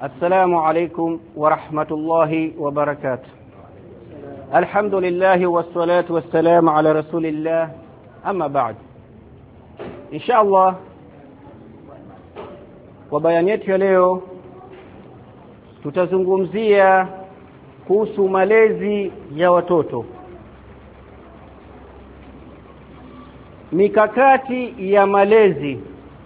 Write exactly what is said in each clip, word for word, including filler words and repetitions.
السلام عليكم ورحمة الله وبركاته. الحمد لله والصلاة والسلام على رسول الله. أما بعد، إن شاء الله kwa bayani yetu ya leo tutazungumzia kuhusu malezi ya watoto, mikakati ya malezi.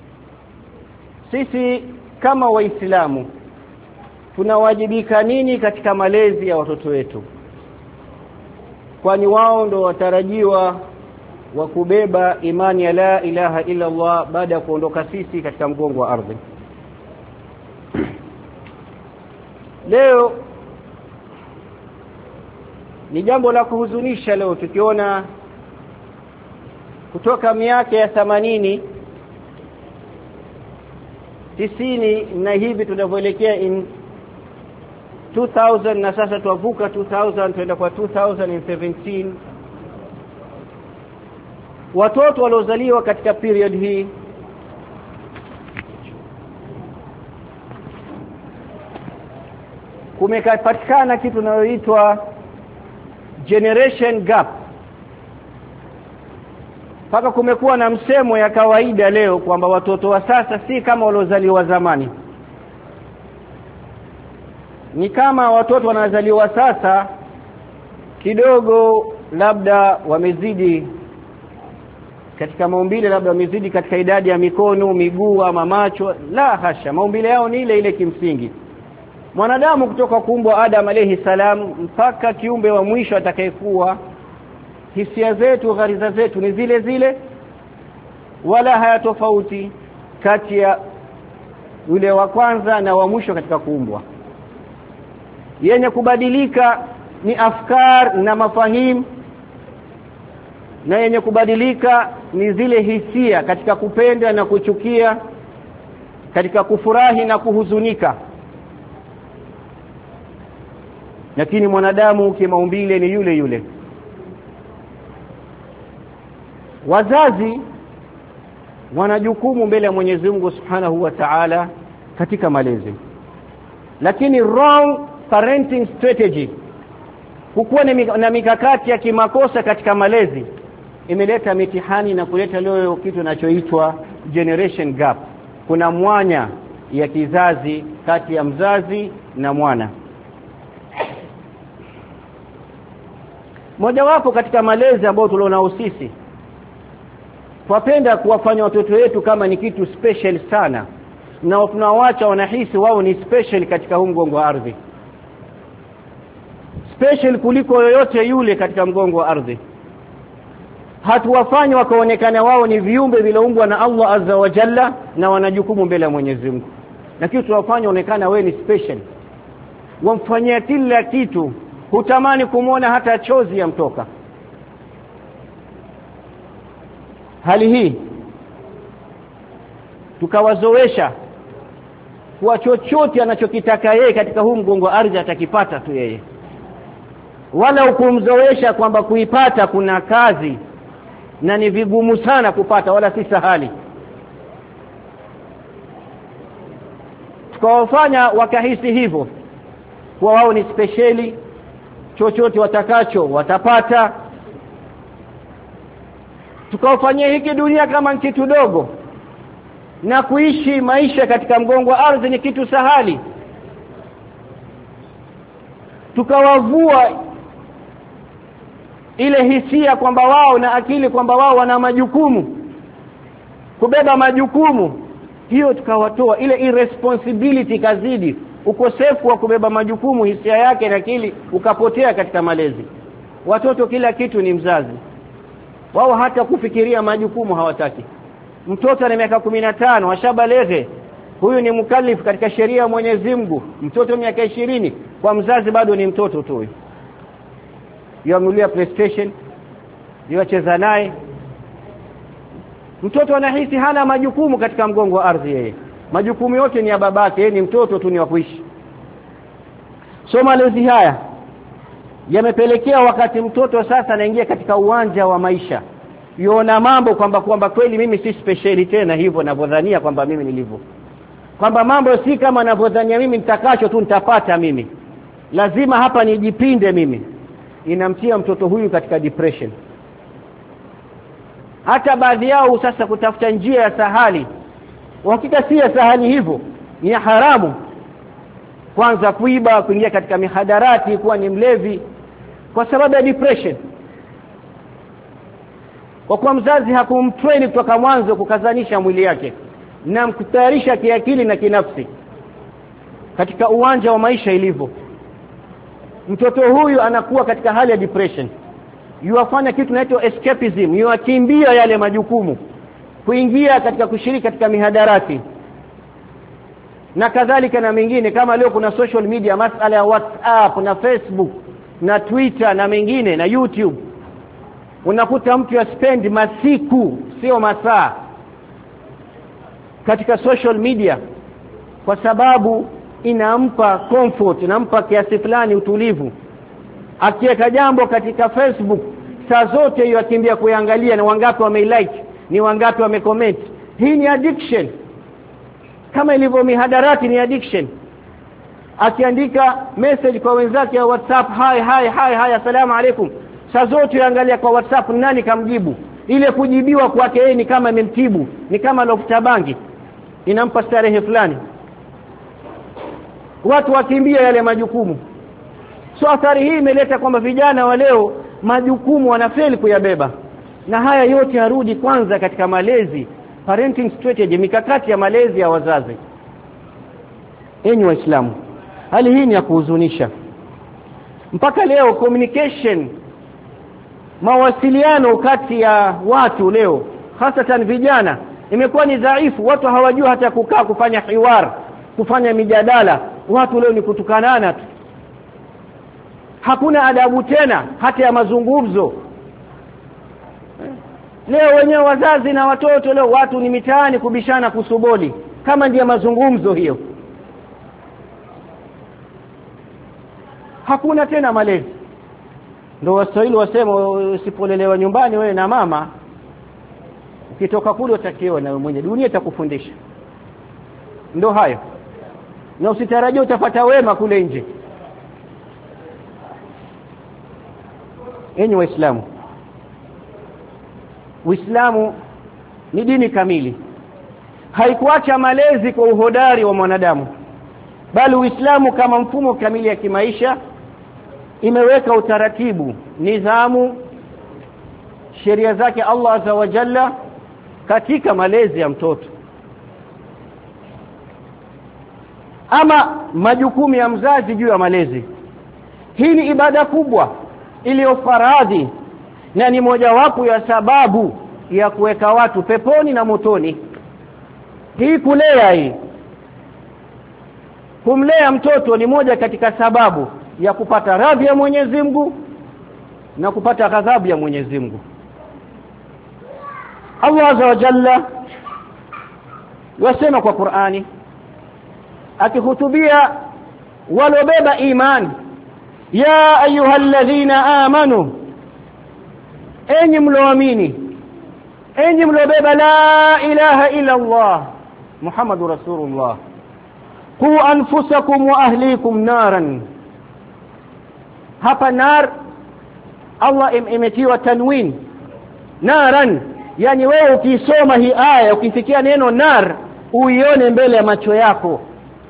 Sisi kama Waislamu tunawajibika nini katika malezi ya watoto wetu, kwani wao ndio watarajiwa wa kubeba imani ya la ilaha illa Allah baada ya kuondoka sisi katika mgongo wa ardhi. Leo ni jambo la kuhuzunisha leo tukiona kutoka miaka ya themanini tisini na hivi tunavyoelekea in two thousand na sasa tuavuka two thousand tuenda kwa two thousand seventeen, watoto waliozaliwa katika period hii kumepatikana kitu kinachoitwa generation gap. Paka kumekuwa na msemo ya kawaida leo kwamba watoto wa sasa si kama waliozaliwa zamani. Ni kama watoto wanazaliwa sasa kidogo labda wamezidi katika maumbile, labda wamezidi katika idadi ya mikono, miguu ama macho. La hasha, maumbile yao ni ile ile kimsingi. Mwanadamu kutoka kuumbwa Adam alayhi salam mpaka kiumbe wa mwisho atakayekuwa, hisia zetu, ghariza zetu ni zile zile, wala hayatofauti kati ya yule wa kwanza na wa mwisho katika kuumbwa. Yenye kubadilika ni afkar na mafahimu, na yenye kubadilika ni zile hisia katika kupenda na kuchukia, katika kufurahi na kuhuzunika. Lakini mwanadamu kimaumbile ni yule yule. Wazazi wana jukumu mbele ya Mwenyezi Mungu Subhanahu wa Ta'ala katika malezi, lakini wrong parenting strategy, kukuwa na mikakati ya kimakosa katika malezi, imeleta mitihani na kuleta leo kitu kinachoitwa generation gap. Kuna mwanya ya kizazi kati ya mzazi na mwana. Moja wapo katika malezi ambao tulionao sisi, twapenda kuwafanya watoto wetu kama ni kitu special sana, na tunawaacha wanahisi wao ni special katika huu mgongo wa ardhi, special kuliko yoyote yule katika mgongo wa ardhi. Hatuwafanya wakaonekana wao ni viumbe viloumbwa na Allah azza wa jalla na wana jukumu mbele ya Mwenyezi Mungu, lakini tunawafanya onekana wewe ni special. Wamfanyia kila kitu, hutamani kumuona hata chozi ya mtoka. Hali hii tukawazoesha kwa chochote anachokitaka yeye katika huu mgongo wa ardhi atakipata tu yeye, wala ukumzoesha kwamba kuipata kuna kazi na ni vigumu sana kupata, wala si sahali. Tukawafanya wakahisi hivyo kwa wao ni speciali, chochote watakacho watapata. Tukawafanyia hiki dunia kama kitu dogo, na kuishi maisha katika mgongo wa ardhi ni kitu sahali. Tukawavua ile hisia kwamba wao na akili kwamba wao wana majukumu, kubeba majukumu hiyo, tukawatoa ile irresponsibility kazidi, ukosefu wa kubeba majukumu, hisia yake na akili ukapotea katika malezi. Watoto kila kitu ni mzazi wao, hata kufikiria majukumu hawataki. Mtoto ana miaka kumi na tano ashabalege, huyu ni mukallif katika sheria ya Mwenyezi Mungu. Mtoto miaka ishirini kwa mzazi bado ni mtoto tu. Yamnulia PlayStation, yacheza naye. Mtoto anahisi hana majukumu katika mgongo wa ardhi yeye. Majukumu yote ni ya babake, yeye ni mtoto tu, ni wa kuishi. So malezi haya yamepelekea wakati mtoto sasa anaingia katika uwanja wa maisha, yona mambo kwamba kwamba kweli mimi si special tena hivyo ninavyodhania kwamba mimi nilivyo. kwamba mambo si kama ninavyodhania mimi nitakacho tu nitapata mimi, lazima hapa nijipinde mimi, inamtia mtoto huyu katika depression. Hata baadhi yao sasa kutafuta njia ya sahali, hakika si ya sahali hivyo, ni haramu. Kwanza kuiba, kuingia katika mihadarati, kuwa ni mlevi kwa sababu ya depression. Kwa kuwa mzazi hakumtrain kutoka mwanzo kukazanisha mwili yake na kutayarisha kiakili na kinafsi katika uwanja wa maisha ilivyo, mtoto huyu anakuwa katika hali ya depression. Yuafanya kitu kinaitwa escapism, yuakimbia yale majukumu, kuingia katika kushiriki katika mihadarati na kadhalika na mengine. Kama leo kuna social media, masala ya WhatsApp na Facebook na Twitter na mengine na YouTube, unakuta mtu yaspend masiku sio masaa katika social media kwa sababu inampa comfort, inampa kiasi fulani utulivu. Akiweka jambo katika Facebook, saa zote hiyo akimbia kuangalia na wangapi wamelike, ni wangapi wamecomment. Hii ni addiction, kama ilivyo mihadarati ni addiction. Akiandika message kwa wenzake ya WhatsApp, hi hi hi hi asalamu alaykum, saa zote angalia kwa WhatsApp nani kamjibu. Ile kujibiwa kwake yeye ni kama imemtibu, ni kama lofuta bangi, inampa starehe fulani. Watu wakimbia yale majukumu. So athari hii imeleta kwamba vijana wa leo majukumu wanafeli kuyabeba, na haya yote yarudi kwanza katika malezi, parenting strategy, mikakati ya malezi ya wazazi. Enyi Waislamu, hali hii ni ya kuhuzunisha. Mpaka leo communication, mawasiliano kati ya watu leo, hasatan vijana, imekuwa ni dhaifu. Watu hawajua hata kukaa kufanya hiwar, kufanya mijadala. Watu leo ni kutukanana tu, hakuna adabu tena hata ya mazungumzo. Leo wenyewe wazazi na watoto, leo watu ni mitaani kubishana kusuboli, kama ndiye mazungumzo hiyo. Hakuna tena malezi. Ndio Waswahili wasema usipolelewa nyumbani wewe na mama, ukitoka kule utakiwa na wewe mwenye, dunia itakufundisha. Ndio hayo, na usitarajie utapata wema kule nje. Enyi Waislamu, Uislamu ni dini kamili, haikuacha malezi kwa uhodari wa mwanadamu, bali Uislamu kama mfumo kamili ya kimaisha imeweka utaratibu, nidhamu, sheria zake Allah azza wa jalla katika malezi ya mtoto. Ama majukumu ya mzazi juu ya malezi, hii ni ibada kubwa iliyo faradhi na ni mojawapo ya sababu ya kuweka watu peponi na motoni. Hii kulea, hii kumlea mtoto ni moja katika sababu ya kupata radhi ya Mwenyezi Mungu na kupata ghadhabu ya Mwenyezi Mungu. Allah azza wa jalla yasema kwa Qur'ani akihutubia walobeba imani, ya ayyuhalladhina amanu, enyi mloamini, enyi mlobeba la ilaha illa Allah Muhammadur Rasulullah, qu anfusakum wa ahlikum naran. Hapa nar Allah imetiwa tanwin naran, yani wewe ukisoma hii aya ukifikia neno nar uione mbele ya macho yako.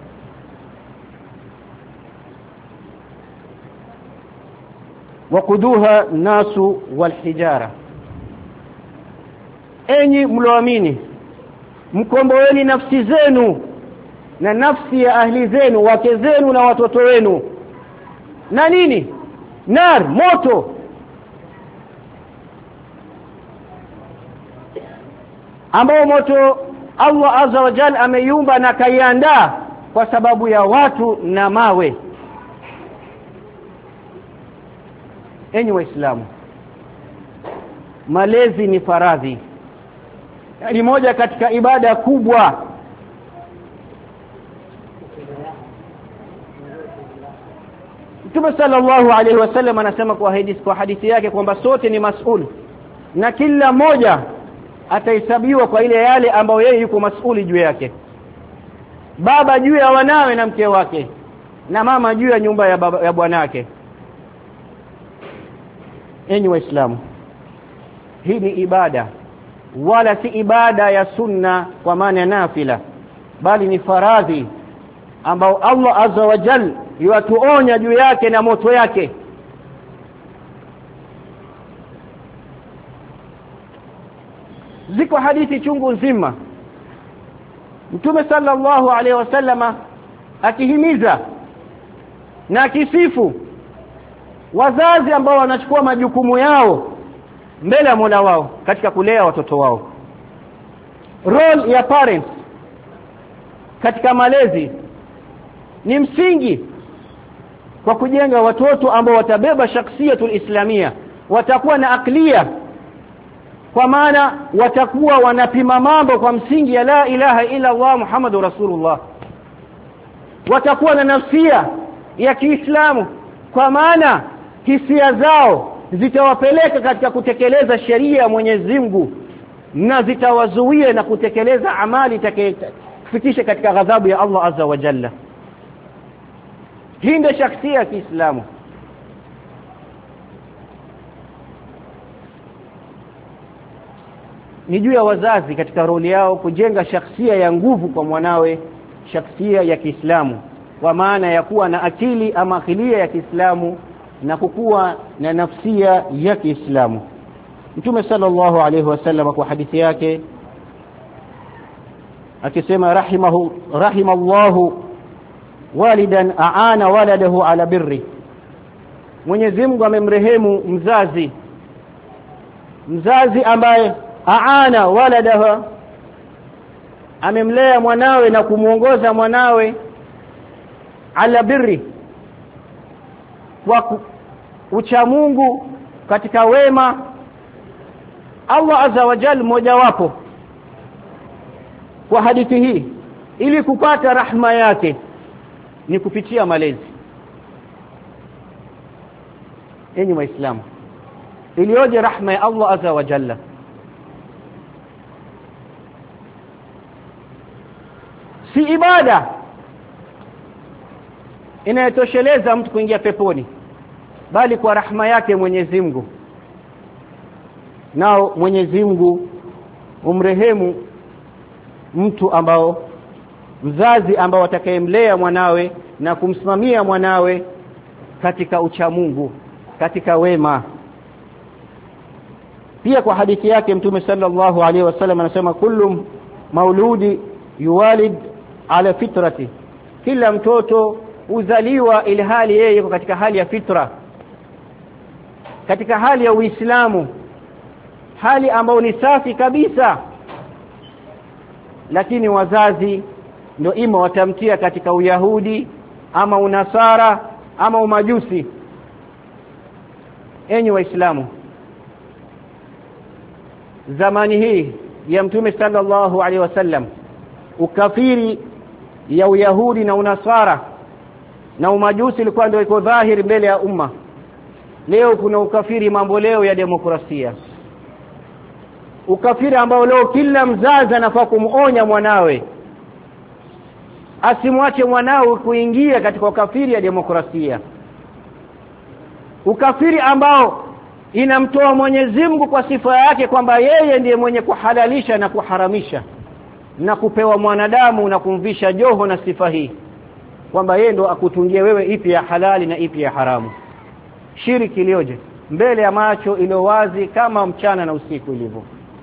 waquduha nasu walhijara, enyi mloamini, mkomboeni nafsi zenu na nafsi ya ahli zenu, wake zenu na watoto wenu na nini? Nar, moto. Ambao moto Allah azza wa jalla ameiumba na kaiandaa kwa sababu ya watu na mawe. Enyi Waislamu, malezi ni faradhi, ni moja katika ibada kubwa. Mtume sallallahu alaihi wasallam anasema kwa hadithi kwa hadithi yake kwamba sote ni mas'ul, na kila mmoja atahesabiwa kwa ile yale ambayo yeye yuko mas'uli juu yake. baba juu ya wanawe na mke wake, na mama juu ya nyumba ya, baba, ya bwanake. Enyi Waislamu, hii ni ibada, wala si ibada ya sunna kwa maana ya nafila, bali ni faradhi ambao Allah azza wa jalla yuatuonya juu yake na moto yake. Ziko hadithi chungu nzima Mtume sallallahu alaihi wasallama akihimiza na akisifu wazazi ambao wanachukua majukumu yao mbele ya Mola wao katika kulea watoto wao. Role ya parents katika malezi ni msingi kwa kujenga watoto ambao watabeba shakhsiyatul islamia, watakuwa na aklia, kwa maana watakuwa wanapima mambo kwa msingi ya la ilaha illa Allah Muhammadur Rasulullah. Watakuwa na nafsia ya Kiislamu, kwa maana hisia zao zitawapeleka katika kutekeleza sheria ya Mwenyezi Mungu na zitawazuia na kutekeleza amali itakayofikisha katika ghadhabu ya Allah azza wa jalla. Hii ndio shakhsia ya Kiislamu. Ni juu ya wazazi katika roli yao kujenga shakhsia ya nguvu kwa mwanawe, shakhsia ya Kiislamu, kwa maana ya kuwa na akili ama akhilia ya Kiislamu na kukua na nafsia ya Kiislamu. Mtume sallallahu alayhi wasallam kwa hadithi yake akisema rahimahu rahimallahu walidan aana waladahu ala birri, Mwenyezi Mungu amemrehemu mzazi mzazi ambaye aana waladahu, amemlea mwanawe na kumuongoza mwanawe ala birri, kwa ucha Mungu katika wema. Allah azza wa jalla mmoja wapo kwa hadithi hii ili kupata rahma yake ni kupitia malezi. Enyi Waislamu, ilioje rahma ya Allah azza wa jalla. Si ibada inayotosheleza mtu kuingia peponi, bali kwa rahma yake Mwenyezi Mungu. Nao Mwenyezi Mungu umrehemu mtu ambao mzazi ambao atakayemlea mwanawe na kumsimamia mwanawe katika ucha Mungu, katika wema. Pia kwa hadithi yake Mtume sallallahu alaihi wasallam anasema kullu mauludi yuwalid ala fitrati, kila mtoto uzaliwa ili hali yeye yuko katika hali ya fitra, katika hali ya Uislamu, hali ambayo ni safi kabisa. Lakini wazazi ndio ima watamtia katika Uyahudi ama Unasara ama Umajusi. Enyi Waislamu, zamani hii ya Mtume sallallahu alaihi wasallam ukafiri ya Uyahudi na Unasara na Umajusi ilikuwa ndio iko dhahiri mbele ya umma. Leo kuna ukafiri mambo leo ya demokrasia, ukafiri ambao leo kila mzazi anafaa kumuonya mwanawe asimwache mwanawe kuingia katika ukafiri ya demokrasia, ukafiri ambao inamtoa Mwenyezi Mungu kwa sifa yake kwamba yeye ndiye mwenye kuhalalisha na kuharamisha na kupewa mwanadamu na kumvisha joho na sifa hii kwamba yeye ndo akutungie wewe ipi ya halali na ipi ya haramu. Shiriki ilioje mbele ya macho ilo wazi kama mchana na usiku ilivyo.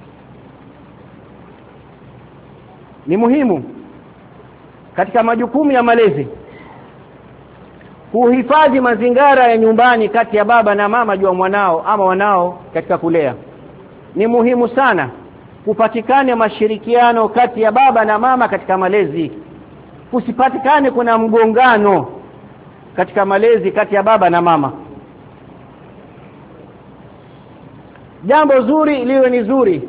Ni muhimu katika majukumu ya malezi kuhifadhi mazingara ya nyumbani kati ya baba na mama juu mwanao ama wanao katika kulea. Ni muhimu sana kupatikane mashirikiano kati ya baba na mama katika malezi. Kusipatikane kuna mgongano katika malezi kati ya baba na mama. Jambo zuri liwe ni zuri.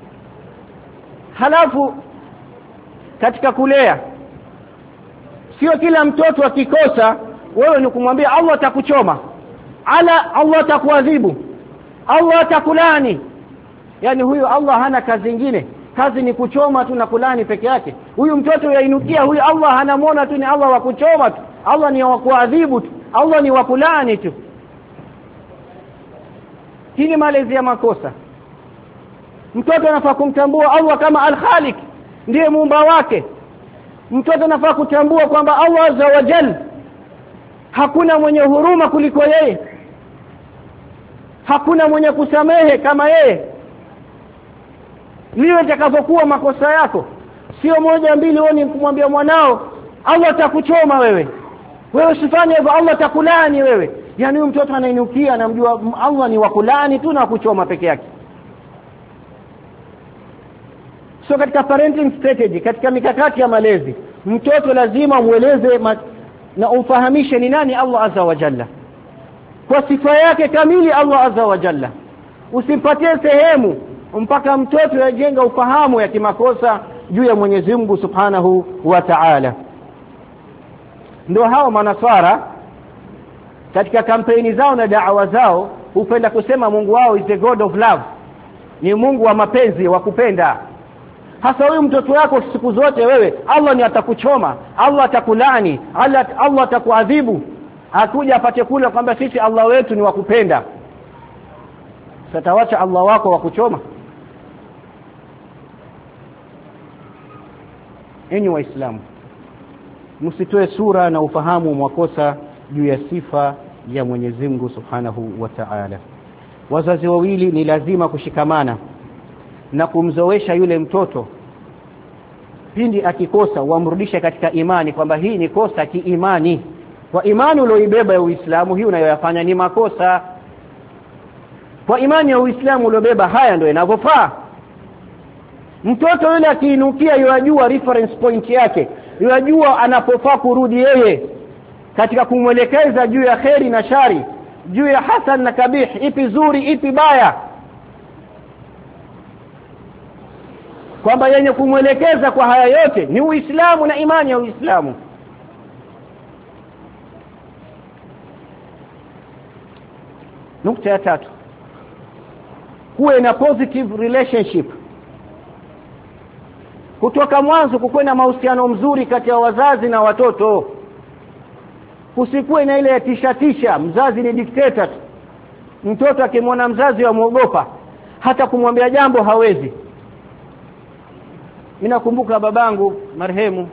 Halafu katika kulea sio kila mtoto akikosa wewe ni kumwambia Allah atakuchoma, ala Allah atakuadhibu, Allah atakulani. Yani huyo Allah hana kazi nyingine kazi ni kuchoma tu na kulani peke yake. Huyu mtoto yainukia, huyu Allah anamuona tu ni Allah wa kuchoma tu, Allah ni wa kuadhibu tu, Allah ni wa kulani tu. Hii ni malezi ya makosa. Mtoto anafaa kumtambua Allah kama Al-Khaliq, ndiye muumba wake. Mtoto anafaa kutambua kwamba Allah Azza wa Jalla hakuna mwenye huruma kuliko yeye, hakuna mwenye kusamehe kama yeye. Liwe itakapokuwa makosa yako, sio moja mbili uone kumwambia mwanao Allah atakuchoma wewe, wewe usifanye hivyo, Allah atakulani wewe. Yani huyu mtoto anainukia anamjua Allah ni wa kulani tu na kuchoma peke yake. So katika parenting strategy, katika mikakati ya malezi, mtoto lazima mueleze na umfahamishe ni nani Allah Azza wa Jalla kwa sifa yake kamili. Allah Azza wa Jalla usimpatie sehemu mpaka mtoto yajenga ufahamu ya kimakosa juu ya Mwenyezi Mungu Subhanahu wa Ta'ala. Ndio hao manaswara katika kampeni zao na da'wa zao hupenda kusema Mungu wao is the God of love, ni Mungu wa mapenzi, wa kupenda. Hasa huyu mtoto wako siku zote wewe Allah ni atakuchoma, Allah atakulani, Allah Allah atakuadhibu, akuja apate kula kwamba sisi Allah wetu ni wa kupenda. Satawacha Allah wako wa kuchoma? Enyi Waislamu, msitoe sura na ufahamu mwakosa juu ya sifa ya Mwenyezi Mungu Subhanahu wa Ta'ala. Wazazi wawili ni lazima kushikamana na kumzoesha yule mtoto pindi akikosa, wamrudishe katika imani kwamba hii ni kosa kiimani, kwa imani ulioibeba ya Uislamu hii unayoyafanya ni makosa. Kwa imani ya Uislamu uliobeba haya ndio inavyofaa. Mtoto yule akiinukia yajua reference point yake, yajua anapofaa kurudi yeye katika kumwelekeza juu ya kheri na shari, juu ya hasan na kabih, ipi zuri ipi baya, kwamba yenye kumwelekeza kwa haya yote ni Uislamu na imani ya Uislamu. Nukta ya tatu, kuwe na positive relationship. Kutoka mwanzo kuwe na mahusiano mzuri kati ya wazazi na watoto. Kusikuwe na ile ya tisha tisha, mzazi ni dictator. Mtoto akimwona mzazi amuogopa, hata kumwambia jambo hawezi. Mimi nakumbuka babangu marehemu,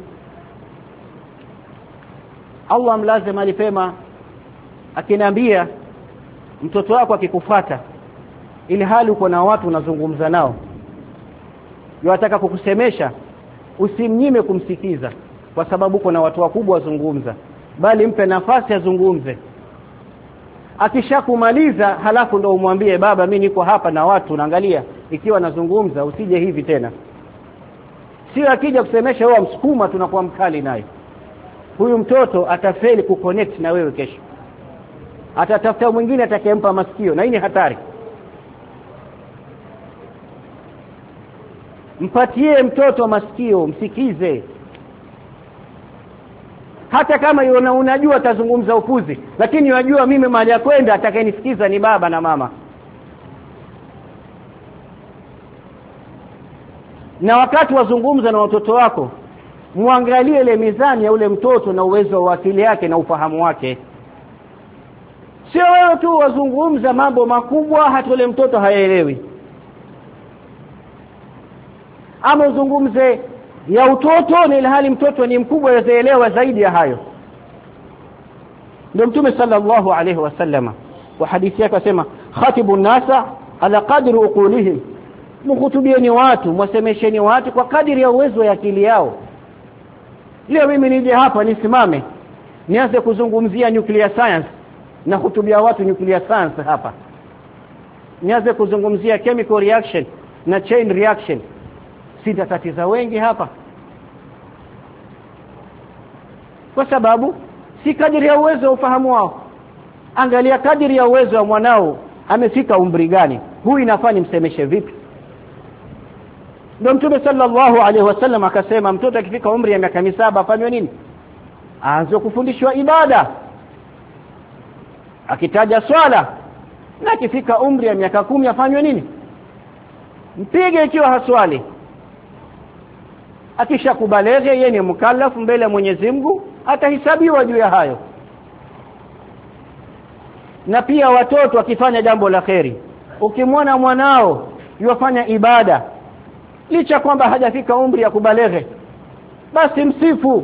Allah amlaze mahali pema, akiniambia mtoto wako akikufuata ili hali uko na watu unazungumza nao, yataka kukusemesha, usimnyime kumsikiza kwa sababu uko na watu wakubwa wazungumza, bali mpe nafasi azungumze. Akishakumaliza halafu ndo umwambie baba mimi niko hapa na watu naangalia, ikiwa nazungumza usije hivi tena. Sio akija kusemesha wewe msukuma tunakuwa mkali naye. Huyu mtoto atafeli kuconnect na wewe kesho, atatafuta mwingine atakayempa masikio, na hii ni hatari. Mpatie mtoto masikio, msikize. Hata kama yuna unajua atazungumza upuzi, lakini unajua mimi mahali ya kwenda atakayenisikiza ni baba na mama. Na wakati wazungumza na watoto wako, muangalie ile mizani ya ule mtoto na uwezo wa akili yake na ufahamu wake. Sio wewe tu wazungumza mambo makubwa hata ule mtoto hayaelewi, ama uzungumze ya utoto na ile hali mtoto ni mkubwa yaelewa zaidi ya hayo. Ndio Mtume sallallahu alayhi wasallam kwa hadithi yake akasema, khatibu nasa ala qadri uqulihim, mhutubieni watu, mwasemesheni watu kwa kadiri ya uwezo wa akili yao. Leo mimi nije hapa nisimame nianze kuzungumzia nuclear science na hutubia watu nuclear science hapa, nianze kuzungumzia chemical reaction na chain reaction, sitatatiza wengi hapa, kwa sababu si kadiri ya uwezo wa ufahamu wao. Angalia kadiri ya uwezo wa mwanao, amefika umri gani, huyu inafaa nimsemeshe vipi. Ndio Mtume sallallahu alaihi wasallam akasema mtoto akifika umri ya miaka misaba afanywe nini? Aanze kufundishwa ibada. Akitaja swala, na akifika umri ya miaka kumi afanywe nini? Mpige ikiwa haswali. akishakubaleghe yeye ni mukallaf mbele ya Mwenyezi Mungu, atahesabiwa juu ya hayo. Na pia watoto wakifanya jambo la kheri, ukimwona mwanao yofanya ibada licha kwamba hajafika umri ya kubaleghe, basi msifu,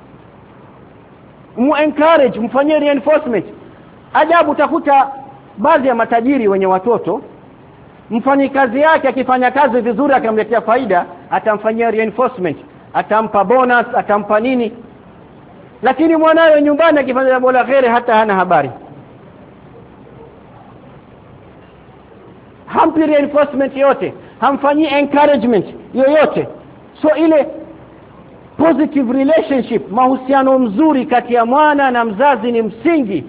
mu encourage, mfanyie reinforcement. Ajabu utakuta baadhi ya matajiri wenye watoto, mfanyikazi yake akifanya kazi vizuri akamletea faida, atamfanyia reinforcement, atampa bonus, atampa nini. Lakini mwanawe nyumbani akifanya jambo la kheri hata hana habari, hampi reinforcement yote, hamfanyi encouragement yoyote. So ile positive relationship, mahusiano mzuri kati ya mwana na mzazi ni msingi.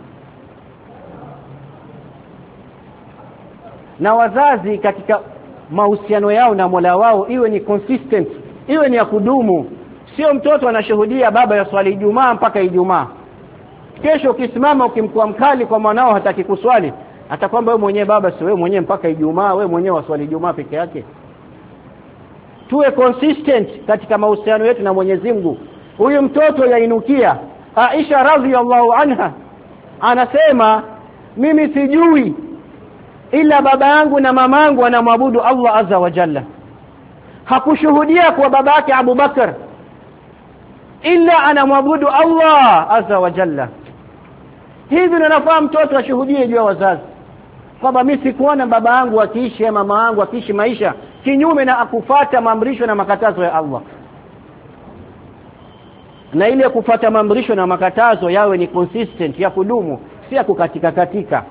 Na wazazi katika mahusiano yao na Mola wao iwe ni consistent, iwe ni ya kudumu. Sio mtoto anashuhudia baba ya swali Ijumaa mpaka Ijumaa, kesho ukisimama ukimkuwa mkali kwa mwanao hataki kuswali, atakwamba wewe mwenyewe baba, si wewe mwenyewe mpaka Ijumaa, wewe mwenyewe waswali Ijumaa peke yake. Tuwe consistent katika mahusiano yetu na Mwenyezi Mungu. Huyu mtoto yainukia, Aisha radhiyallahu anha anasema, mimi sijui ila baba yangu na mama yangu wanamwabudu Allah azza wa jalla. Hakushuhudia kwa babake Abu Bakar ila anamwabudu Allah azza wa jalla. Hivi ninafahamu mtoto ashuhudie juu ya wazazi kwamba mimi sikuona baba yangu akiishi na mama yangu akiishi maisha kinyume na akufuata maamrisho na makatazo ya Allah. Na ile kufuata maamrisho na makatazo yawe ni consistent, ya kudumu, si ya kukatika katika.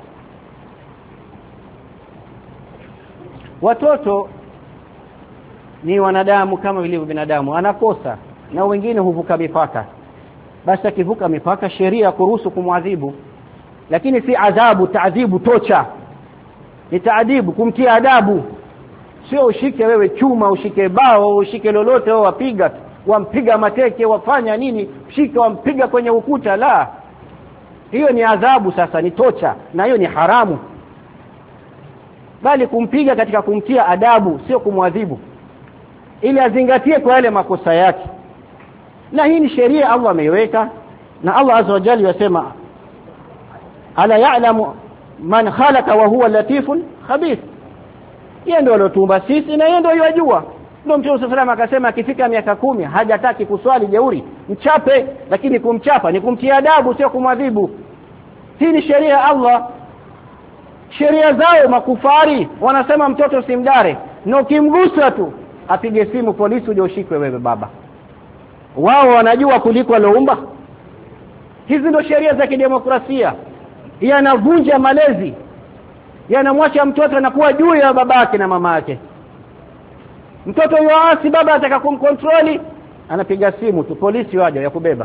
Watoto ni wanadamu kama vile binadamu, anakosa na wengine huvuka mipaka. Basi akivuka mipaka sheria kuruhusu kumwadhibu, lakini si adhabu, taadhibu tocha. Ni taadibu, kumtia adabu. Sio ushike wewe chuma, ushike bao, ushike lolote au wapiga, wampiga mateke, wafanya nini, shika wampiga kwenye ukuta, la. Hiyo ni adhabu sasa, ni tocha, na hiyo ni haramu. Bali kumpiga katika kumtia adabu, sio kumwadhibu, ili azingatie kwa yale makosa yake. Na hii ni sheria Allah ameiweka, na Allah azza wa jalla yasema, ala ya'lamu man khalaqa wa huwa latiful khabir. Yeye ndio aliyotuumba sisi na yeye ndio yajua. Ndio Mtume sallallahu alayhi akasema akifika miaka kumi hajataki kuswali jeuri, mchape, lakini kumchapa ni kumtia adabu, sio kumwadhibu. Hii ni sheria ya Allah. Sheria zao makufari wanasema mtoto simdare, na ukimgusa tu apige simu polisi uje ushikwe wewe baba. Wao wanajua kuliko walioumba. Hizi ndio sheria za kidemokrasia. Yanavunja malezi, yanamwacha mtoto anakuwa juu ya babake na mamake. Mtoto yuasi, baba ataka kumkontroli, anapiga simu tu polisi waje ya kubeba.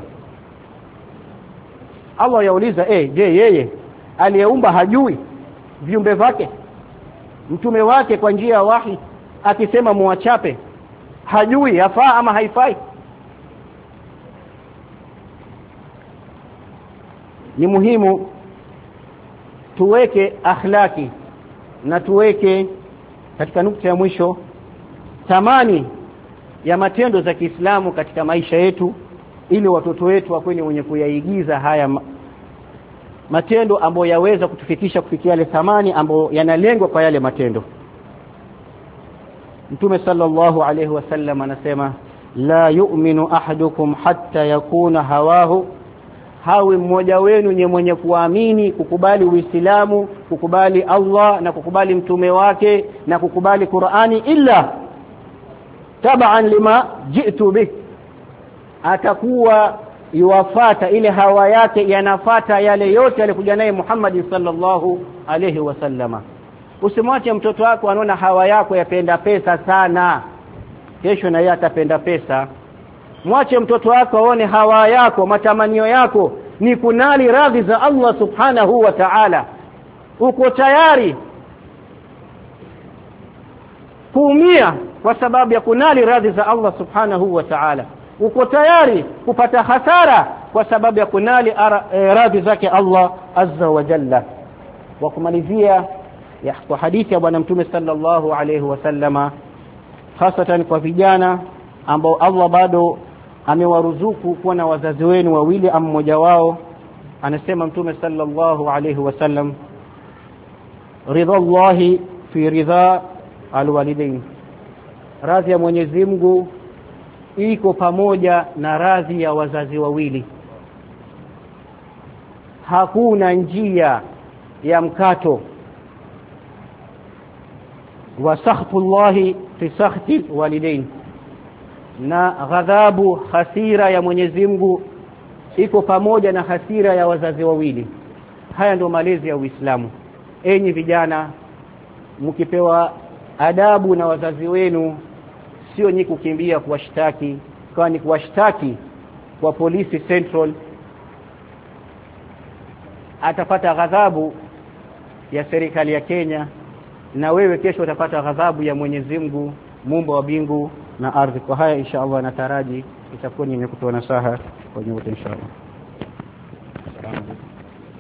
Allah yauliza, eh je, yeye aliyeumba hajui viumbe wake? Mtume wake kwa njia ya wahi akisema muachape, hajui yafaa ama haifai? Ni muhimu tuweke akhlaki, na tuweke katika nukta ya mwisho thamani ya matendo za Kiislamu katika maisha yetu, ili watoto wetu wawe wenye kuyaigiza haya matendo ambayo yaweza kutufikisha kufikia yale thamani ambayo yanalengwa kwa yale matendo. Mtume sallallahu alayhi wasallam anasema, la yu'minu ahadukum hatta yakuna hawahu, hawi mmoja wenu ni mwenye kuamini, kukubali Uislamu, kukubali Allah na kukubali mtume wake na kukubali Qur'ani, illa tab'an lima ji'tu bih, atakuwa yuwafata ile hawa yake, yanafata yale yote alikuja naye Muhammad sallallahu alayhi wasallama. Usimwache mtoto wako anaona hawa yako yapenda pesa sana, kesho na yeye atapenda pesa. Mwache mtoto wako aone hawa yako, matamanio yako ni kunali radhi za Allah subhanahu wa ta'ala. Uko tayari kuumia kwa sababu ya kunali radhi za Allah subhanahu wa ta'ala. Uko tayari kupata hasara kwa sababu ya kunali radhi zake Allah azza wa jalla. Wa kumalizia ya kwa hadithi ya bwana Mtume sallallahu alayhi wasallama, hasatan kwa vijana ambao Allah bado amewaruzuku kuwa na wazazi wenu wawili au mmoja wao. Anasema Mtume sallallahu alayhi wasallam, ridha Allahi fi ridha alwalidain, radhi ya Mwenyezi Mungu iko pamoja na radhi ya wazazi wawili. Hakuna njia ya mkato. Wa sakhtullahi fi sakhti walidain, na ghadhabu hasira ya Mwenyezi Mungu iko pamoja na hasira ya wazazi wawili. Haya ndio malezi ya Uislamu. Enyi vijana, mkipewa adabu na wazazi wenu, sio ni kukimbia kuwashtaki, kwani kuwashtaki kwa polisi Central atapata ghadhabu ya serikali ya Kenya, na wewe kesho utapata ghadhabu ya Mwenyezi Mungu muumba wa mbingu na ardhi. Kwa haya insha Allah nataraji itakuwa ni kutoa nasaha kwa nyote insha Allah.